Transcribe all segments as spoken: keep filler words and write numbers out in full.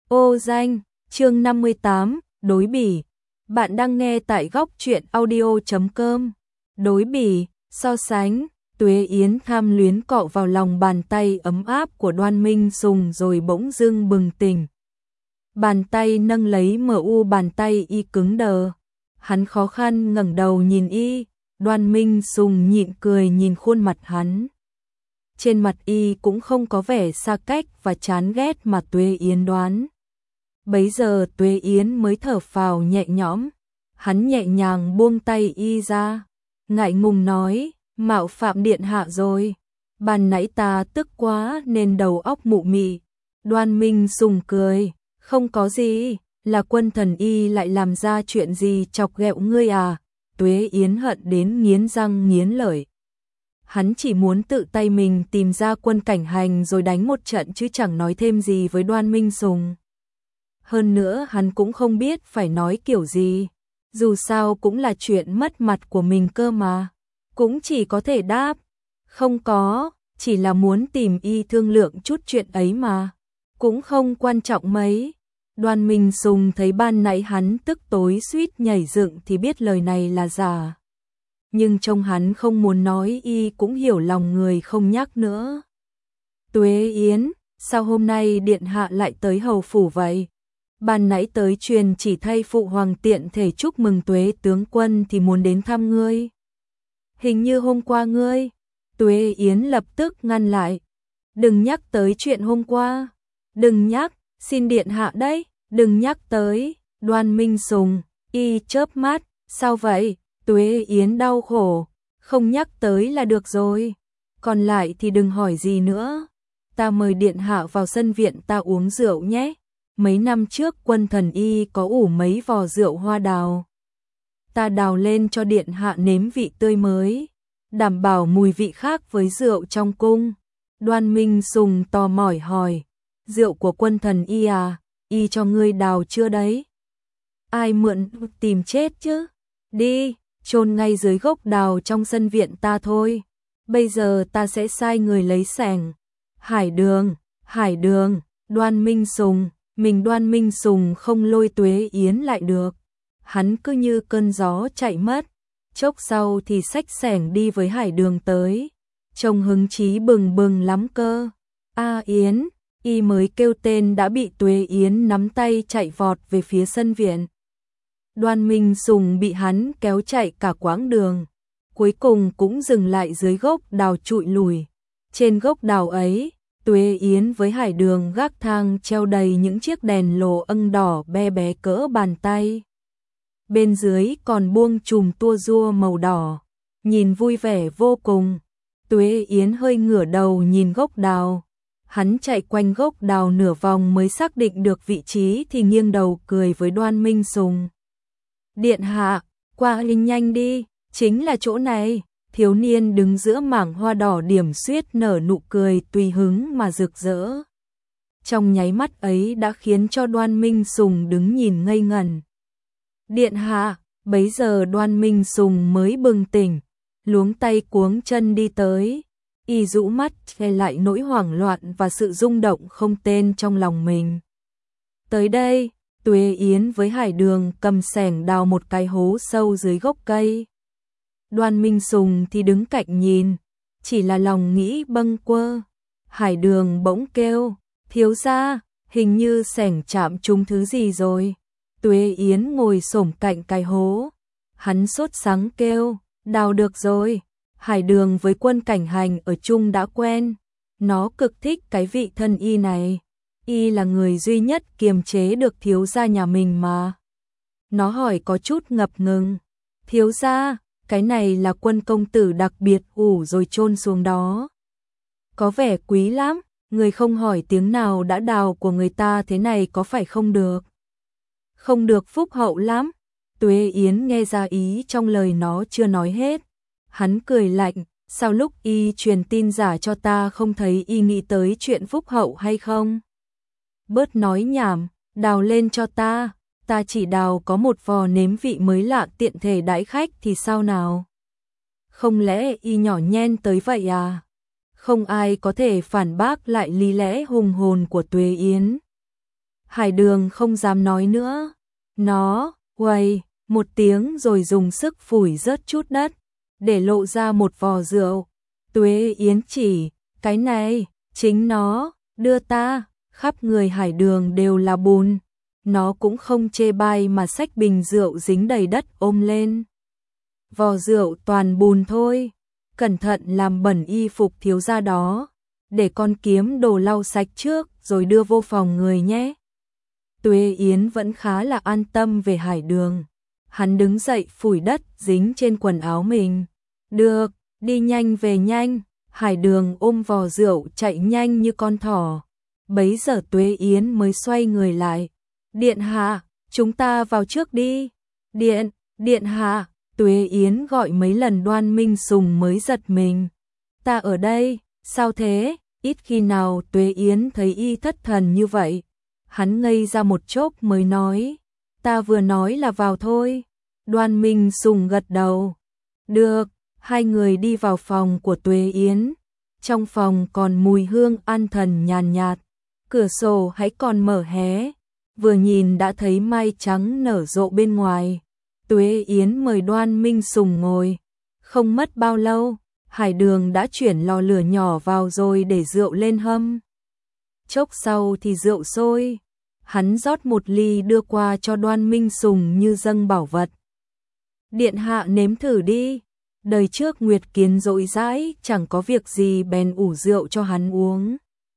Ô danh, chương năm mươi tám, đối bỉ. Bạn đang nghe tại góc truyện audio chấm com. Đối bỉ, so sánh, Tuế Yến tham luyến cọ vào lòng bàn tay ấm áp của Đoan Minh Sùng rồi bỗng dưng bừng tỉnh. Bàn tay nâng lấy mờ u bàn tay y cứng đờ. Hắn khó khăn ngẩng đầu nhìn y, Đoan Minh Sùng nhịn cười nhìn khuôn mặt hắn. Trên mặt y cũng không có vẻ xa cách và chán ghét mà Tuế Yến đoán. Bấy giờ Tuế Yến mới thở phào nhẹ nhõm, hắn nhẹ nhàng buông tay y ra, ngại ngùng nói, mạo phạm điện hạ rồi, ban nãy ta tức quá nên đầu óc mụ mị. Đoan Minh Sùng cười, không có gì, là Quân Thần Y lại làm ra chuyện gì chọc ghẹo ngươi à? Tuế Yến hận đến nghiến răng nghiến lợi. Hắn chỉ muốn tự tay mình tìm ra Quân Cảnh Hành rồi đánh một trận chứ chẳng nói thêm gì với Đoan Minh Sùng. Hơn nữa hắn cũng không biết phải nói kiểu gì, dù sao cũng là chuyện mất mặt của mình cơ mà. Cũng chỉ có thể đáp, không có, chỉ là muốn tìm y thương lượng chút chuyện ấy mà, cũng không quan trọng mấy. Đoan Minh Sùng thấy ban nãy hắn tức tối suýt nhảy dựng thì biết lời này là giả. Nhưng trông hắn không muốn nói y cũng hiểu lòng người không nhắc nữa. Tuế Yến, sao hôm nay điện hạ lại tới hầu phủ vậy? Ban nãy tới truyền chỉ thay phụ hoàng tiện thể chúc mừng Tuế tướng quân thì muốn đến thăm ngươi. Hình như hôm qua ngươi. Tuế Yến lập tức ngăn lại. Đừng nhắc tới chuyện hôm qua. Đừng nhắc, xin điện hạ đấy, đừng nhắc tới. Đoan Minh Sùng, y chớp mắt, sao vậy? Tuế Yến đau khổ, không nhắc tới là được rồi. Còn lại thì đừng hỏi gì nữa. Ta mời điện hạ vào sân viện ta uống rượu nhé. Mấy năm trước Quân Thần Y có ủ mấy vò rượu hoa đào. Ta đào lên cho điện hạ nếm vị tươi mới, đảm bảo mùi vị khác với rượu trong cung. Đoan Minh Sùng tò mò hỏi, rượu của Quân Thần Y à, y cho ngươi đào chưa đấy? Ai mượn tìm chết chứ? Đi, chôn ngay dưới gốc đào trong sân viện ta thôi. Bây giờ ta sẽ sai người lấy sẻng. Hải Đường, Hải Đường, Đoan Minh Sùng. Mình Đoan Minh Sùng không lôi Tuế Yến lại được. Hắn cứ như cơn gió chạy mất. Chốc sau thì xách xẻng đi với Hải Đường tới. Trông hứng chí bừng bừng lắm cơ. A Yến, y mới kêu tên đã bị Tuế Yến nắm tay chạy vọt về phía sân viện. Đoan Minh Sùng bị hắn kéo chạy cả quãng đường. Cuối cùng cũng dừng lại dưới gốc đào trụi lùi. Trên gốc đào ấy, Tuế Yến với Hải Đường gác thang treo đầy những chiếc đèn lồ âng đỏ be bé cỡ bàn tay. Bên dưới còn buông chùm tua rua màu đỏ, nhìn vui vẻ vô cùng. Tuế Yến hơi ngửa đầu nhìn gốc đào. Hắn chạy quanh gốc đào nửa vòng mới xác định được vị trí thì nghiêng đầu cười với Đoan Minh Sùng. Điện hạ, qua linh nhanh đi, chính là chỗ này. Thiếu niên đứng giữa mảng hoa đỏ điểm xuyết nở nụ cười tùy hứng mà rực rỡ. Trong nháy mắt ấy đã khiến cho Đoan Minh Sùng đứng nhìn ngây ngẩn. Điện hạ, bấy giờ Đoan Minh Sùng mới bừng tỉnh, luống tay cuống chân đi tới. Y rũ mắt che lại nỗi hoảng loạn và sự rung động không tên trong lòng mình. Tới đây, Tuế Yến với Hải Đường cầm xẻng đào một cái hố sâu dưới gốc cây. Đoan Minh Sùng thì đứng cạnh nhìn, chỉ là lòng nghĩ bâng quơ. Hải Đường bỗng kêu, thiếu gia, hình như xẻng chạm trúng thứ gì rồi. Tuế Yến ngồi xổm cạnh cái hố, hắn sốt sắng kêu, đào được rồi. Hải Đường với Quân Cảnh Hành ở chung đã quen, nó cực thích cái vị thân y này. Y là người duy nhất kiềm chế được thiếu gia nhà mình mà. Nó hỏi có chút ngập ngừng, thiếu gia, cái này là Quân công tử đặc biệt ủ rồi chôn xuống đó. Có vẻ quý lắm, người không hỏi tiếng nào đã đào của người ta thế này có phải không được? Không được phúc hậu lắm. Tuế Yến nghe ra ý trong lời nó chưa nói hết. Hắn cười lạnh, sao lúc y truyền tin giả cho ta không thấy y nghĩ tới chuyện phúc hậu hay không? Bớt nói nhảm, đào lên cho ta. Ta chỉ đào có một vò nếm vị mới lạ tiện thể đãi khách thì sao nào? Không lẽ y nhỏ nhen tới vậy à? Không ai có thể phản bác lại lý lẽ hùng hồn của Tuế Yến. Hải Đường không dám nói nữa. Nó, uầy, một tiếng rồi dùng sức phủi rớt chút đất, để lộ ra một vò rượu. Tuế Yến chỉ, cái này, chính nó, đưa ta, khắp người Hải Đường đều là bùn. Nó cũng không chê bai mà xách bình rượu dính đầy đất ôm lên. Vò rượu toàn bùn thôi, cẩn thận làm bẩn y phục thiếu gia đó, để con kiếm đồ lau sạch trước rồi đưa vô phòng người nhé. Tuế Yến vẫn khá là an tâm về Hải Đường. Hắn đứng dậy phủi đất dính trên quần áo mình. Được, đi nhanh về nhanh. Hải Đường ôm vò rượu chạy nhanh như con thỏ. Bấy giờ Tuế Yến mới xoay người lại. Điện hạ, chúng ta vào trước đi. Điện, điện hạ. Tuế Yến gọi mấy lần Đoan Minh Sùng mới giật mình. Ta ở đây, sao thế? Ít khi nào Tuế Yến thấy y thất thần như vậy. Hắn ngây ra một chốc mới nói. Ta vừa nói là vào thôi. Đoan Minh Sùng gật đầu. Được, hai người đi vào phòng của Tuế Yến. Trong phòng còn mùi hương an thần nhàn nhạt. Cửa sổ hãy còn mở hé. Vừa nhìn đã thấy mai trắng nở rộ bên ngoài. Tuế Yến mời Đoan Minh Sùng ngồi. Không mất bao lâu, Hải Đường đã chuyển lò lửa nhỏ vào rồi để rượu lên hâm. Chốc sau thì rượu sôi. Hắn rót một ly đưa qua cho Đoan Minh Sùng như dâng bảo vật. Điện hạ nếm thử đi. Đời trước Nguyệt Kiến dỗi dãi, chẳng có việc gì bèn ủ rượu cho hắn uống.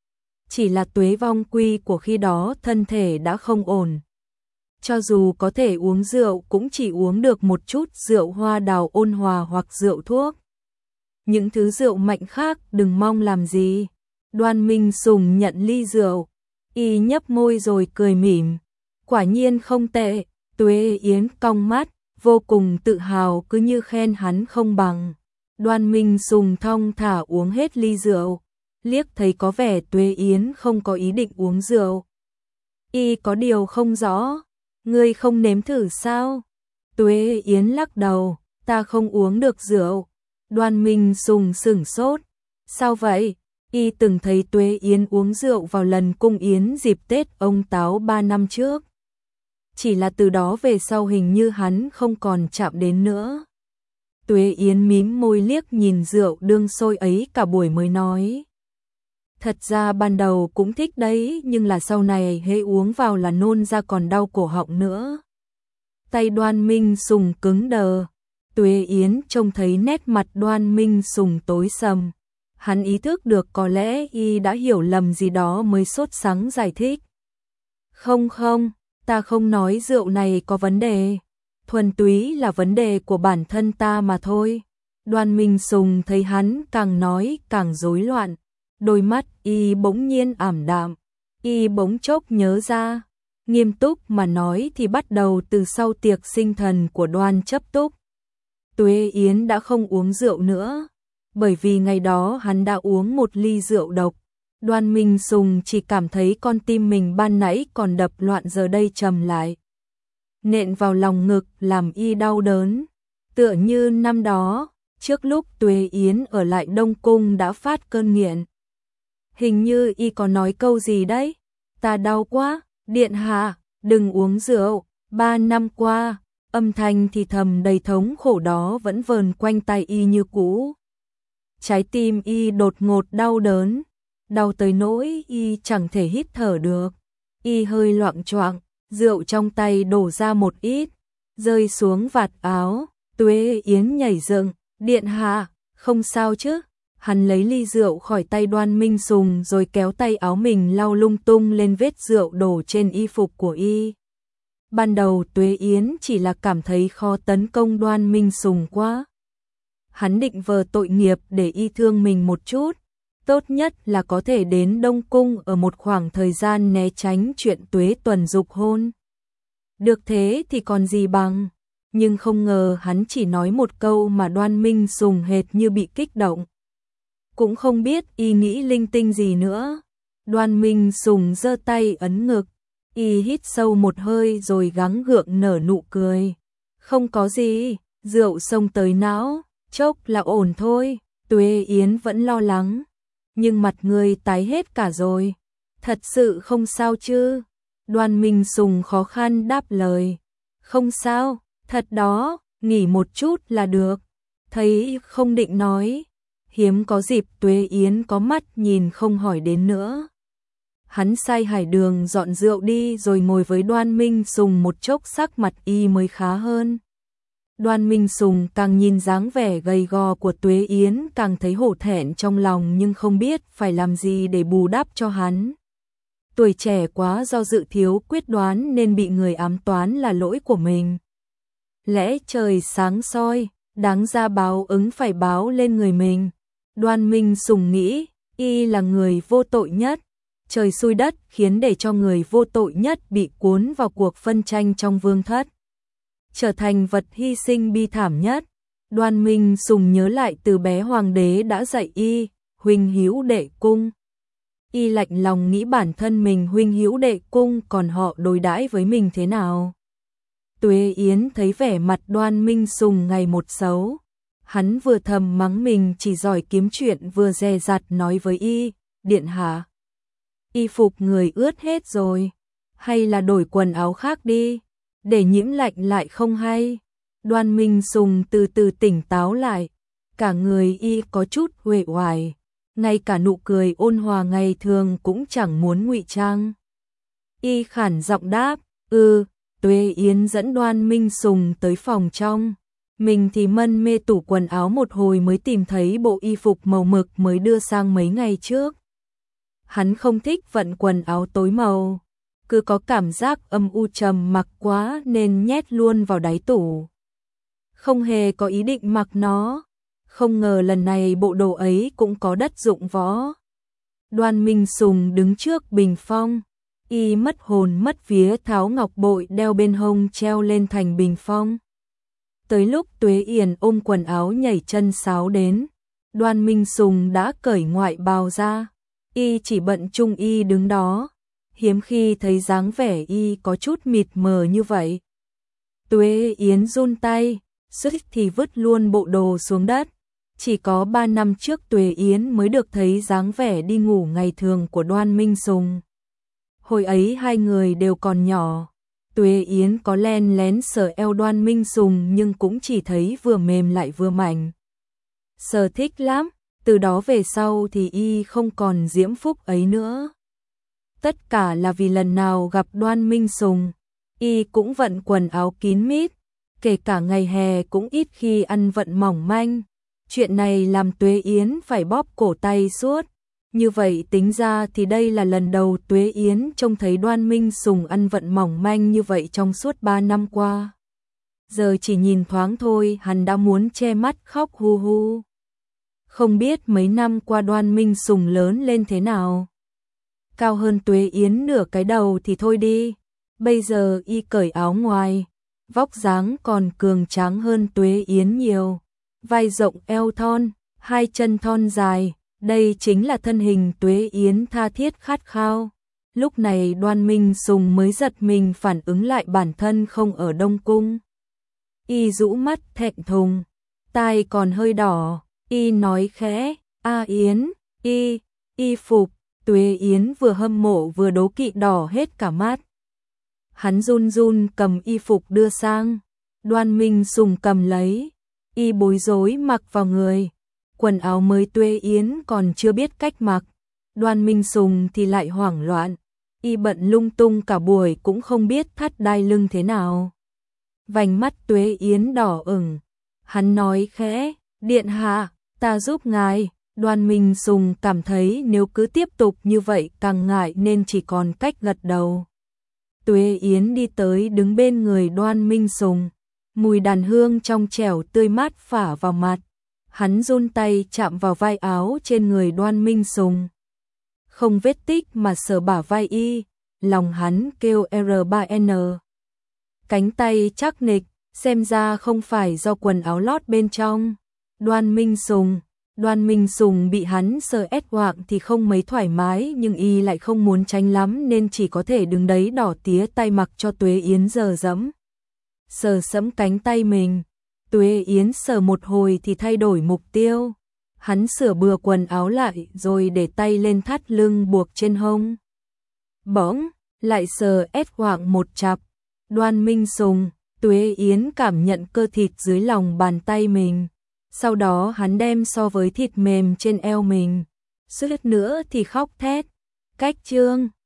Chỉ là Tuế Vong Quy của khi đó thân thể đã không ổn. Cho dù có thể uống rượu cũng chỉ uống được một chút rượu hoa đào ôn hòa hoặc rượu thuốc. Những thứ rượu mạnh khác đừng mong làm gì. Đoan Minh Sùng nhận ly rượu. Y nhấp môi rồi cười mỉm. Quả nhiên không tệ. Tuế Yến cong mắt, vô cùng tự hào cứ như khen hắn không bằng. Đoan Minh Sùng thong thả uống hết ly rượu. Liếc thấy có vẻ Tuế Yến không có ý định uống rượu. Y có điều không rõ. Ngươi không nếm thử sao? Tuế Yến lắc đầu. Ta không uống được rượu. Đoan Minh Sùng sửng sốt. Sao vậy? Y từng thấy Tuế Yến uống rượu vào lần cung yến dịp Tết ông Táo ba năm trước. Chỉ là từ đó về sau hình như hắn không còn chạm đến nữa. Tuế Yến mím môi liếc nhìn rượu đương sôi ấy cả buổi mới nói. Thật ra ban đầu cũng thích đấy, nhưng là sau này hễ uống vào là nôn ra còn đau cổ họng nữa. Tay Đoan Minh Sùng cứng đờ. Tuế Yến trông thấy nét mặt Đoan Minh Sùng tối sầm. Hắn ý thức được có lẽ y đã hiểu lầm gì đó mới sốt sắng giải thích. Không không, ta không nói rượu này có vấn đề. Thuần túy là vấn đề của bản thân ta mà thôi. Đoan Minh Sùng thấy hắn càng nói càng rối loạn. Đôi mắt y bỗng nhiên ảm đạm. Y bỗng chốc nhớ ra. Nghiêm túc mà nói thì bắt đầu từ sau tiệc sinh thần của Đoan Chấp Túc. Tuế Yến đã không uống rượu nữa. Bởi vì ngày đó hắn đã uống một ly rượu độc. Đoan Minh Sùng chỉ cảm thấy con tim mình ban nãy còn đập loạn giờ đây trầm lại. Nện vào lòng ngực làm y đau đớn. Tựa như năm đó, trước lúc Tuế Yến ở lại Đông Cung đã phát cơn nghiện. Hình như y có nói câu gì đấy. Ta đau quá, điện hạ, đừng uống rượu. Ba năm qua, âm thanh thì thầm đầy thống khổ đó vẫn vờn quanh tai y như cũ. Trái tim y đột ngột đau đớn, đau tới nỗi y chẳng thể hít thở được. Y hơi loạng choạng, rượu trong tay đổ ra một ít, rơi xuống vạt áo. Tuế Yến nhảy dựng, điện hạ, không sao chứ? Hắn lấy ly rượu khỏi tay Đoan Minh Sùng rồi kéo tay áo mình lau lung tung lên vết rượu đổ trên y phục của y. Ban đầu Tuế Yến chỉ là cảm thấy khó tấn công Đoan Minh Sùng quá. Hắn định vờ tội nghiệp để y thương mình một chút, tốt nhất là có thể đến Đông Cung ở một khoảng thời gian né tránh chuyện Tuế Tuần dục hôn. Được thế thì còn gì bằng, nhưng không ngờ hắn chỉ nói một câu mà Đoan Minh Sùng hệt như bị kích động. Cũng không biết y nghĩ linh tinh gì nữa. Đoan Minh Sùng giơ tay ấn ngực, y hít sâu một hơi rồi gắng gượng nở nụ cười. Không có gì, rượu xông tới não. Chốc là ổn thôi. Tuế Yến vẫn lo lắng. Nhưng mặt người tái hết cả rồi. Thật sự không sao chứ? Đoan Minh Sùng khó khăn đáp lời. Không sao, thật đó, nghỉ một chút là được. Thấy không định nói, hiếm có dịp Tuế Yến có mắt nhìn không hỏi đến nữa. Hắn sai Hải Đường dọn rượu đi rồi ngồi với Đoan Minh Sùng một chốc, sắc mặt y mới khá hơn. Đoan Minh Sùng càng nhìn dáng vẻ gầy gò của Tuế Yến càng thấy hổ thẹn trong lòng, nhưng không biết phải làm gì để bù đắp cho hắn. Tuổi trẻ quá, do dự thiếu quyết đoán nên bị người ám toán là lỗi của mình. Lẽ trời sáng soi, đáng ra báo ứng phải báo lên người mình. Đoan Minh Sùng nghĩ, y là người vô tội nhất. Trời xui đất khiến để cho người vô tội nhất bị cuốn vào cuộc phân tranh trong vương thất, trở thành vật hy sinh bi thảm nhất. Đoan Minh Sùng nhớ lại từ bé hoàng đế đã dạy y, huynh hữu đệ cung. Y lạnh lòng nghĩ bản thân mình huynh hữu đệ cung, còn họ đối đãi với mình thế nào. Tuế Yến thấy vẻ mặt Đoan Minh Sùng ngày một xấu. Hắn vừa thầm mắng mình chỉ giỏi kiếm chuyện, vừa dè dặt nói với y, điện hạ, y phục người ướt hết rồi, hay là đổi quần áo khác đi, để nhiễm lạnh lại không hay. Đoan Minh Sùng từ từ tỉnh táo lại, cả người y có chút uể oải, ngay cả nụ cười ôn hòa ngày thường cũng chẳng muốn ngụy trang. Y khản giọng đáp, "Ừ." Tuế Yến dẫn Đoan Minh Sùng tới phòng trong, mình thì mân mê tủ quần áo một hồi mới tìm thấy bộ y phục màu mực mới đưa sang mấy ngày trước. Hắn không thích vận quần áo tối màu, cứ có cảm giác âm u trầm mặc quá nên nhét luôn vào đáy tủ. Không hề có ý định mặc nó, không ngờ lần này bộ đồ ấy cũng có đất dụng võ. Đoan Minh Sùng đứng trước bình phong, y mất hồn mất vía tháo ngọc bội đeo bên hông treo lên thành bình phong. Tới lúc Tuế Yến ôm quần áo nhảy chân sáo đến, Đoan Minh Sùng đã cởi ngoại bào ra, y chỉ bận trung y đứng đó, hiếm khi thấy dáng vẻ y có chút mịt mờ như vậy. Tuế Yến run tay, suýt thì vứt luôn bộ đồ xuống đất. Chỉ có ba năm trước Tuế Yến mới được thấy dáng vẻ đi ngủ ngày thường của Đoan Minh Sùng. Hồi ấy hai người đều còn nhỏ, Tuế Yến có len lén sờ eo Đoan Minh Sùng nhưng cũng chỉ thấy vừa mềm lại vừa mảnh. Sờ thích lắm, từ đó về sau thì y không còn diễm phúc ấy nữa. Tất cả là vì lần nào gặp Đoan Minh Sùng, y cũng vận quần áo kín mít, kể cả ngày hè cũng ít khi ăn vận mỏng manh. Chuyện này làm Tuế Yến phải bóp cổ tay suốt. Như vậy tính ra thì đây là lần đầu Tuế Yến trông thấy Đoan Minh Sùng ăn vận mỏng manh như vậy trong suốt ba năm qua. Giờ chỉ nhìn thoáng thôi hắn đã muốn che mắt khóc hu hu. Không biết mấy năm qua Đoan Minh Sùng lớn lên thế nào. Cao hơn Tuế Yến nửa cái đầu thì thôi đi. Bây giờ y cởi áo ngoài, vóc dáng còn cường tráng hơn Tuế Yến nhiều. Vai rộng eo thon, hai chân thon dài, đây chính là thân hình Tuế Yến tha thiết khát khao. Lúc này Đoan Minh Sùng mới giật mình phản ứng lại bản thân không ở Đông Cung. Y rũ mắt thẹn thùng, tai còn hơi đỏ, y nói khẽ, "A Yến, y, y phục." Tuế Yến vừa hâm mộ vừa đố kỵ đỏ hết cả mắt. Hắn run run cầm y phục đưa sang, Đoan Minh Sùng cầm lấy, y bối rối mặc vào người. Quần áo mới Tuế Yến còn chưa biết cách mặc, Đoan Minh Sùng thì lại hoảng loạn, y bận lung tung cả buổi cũng không biết thắt đai lưng thế nào. Vành mắt Tuế Yến đỏ ửng, hắn nói khẽ, "Điện hạ, ta giúp ngài." Đoan Minh Sùng cảm thấy nếu cứ tiếp tục như vậy càng ngại nên chỉ còn cách gật đầu. Tuế Yến đi tới đứng bên người Đoan Minh Sùng, mùi đàn hương trong trẻo tươi mát phả vào mặt. Hắn run tay chạm vào vai áo trên người Đoan Minh Sùng. Không vết tích mà sờ bả vai y, lòng hắn kêu R ba N. Cánh tay chắc nịch, xem ra không phải do quần áo lót bên trong. Đoan Minh Sùng, Đoan Minh Sùng bị hắn sờ ét hoạng thì không mấy thoải mái, nhưng y lại không muốn tránh lắm nên chỉ có thể đứng đấy đỏ tía tay mặc cho Tuế Yến giờ dẫm. Sờ sẫm cánh tay mình, Tuế Yến sờ một hồi thì thay đổi mục tiêu. Hắn sửa bừa quần áo lại rồi để tay lên thắt lưng buộc trên hông. Bỗng, lại sờ ét hoảng một chặp. Đoan Minh Sùng, Tuế Yến cảm nhận cơ thịt dưới lòng bàn tay mình. Sau đó hắn đem so với thịt mềm trên eo mình. Suýt nữa thì khóc thét. Cách chương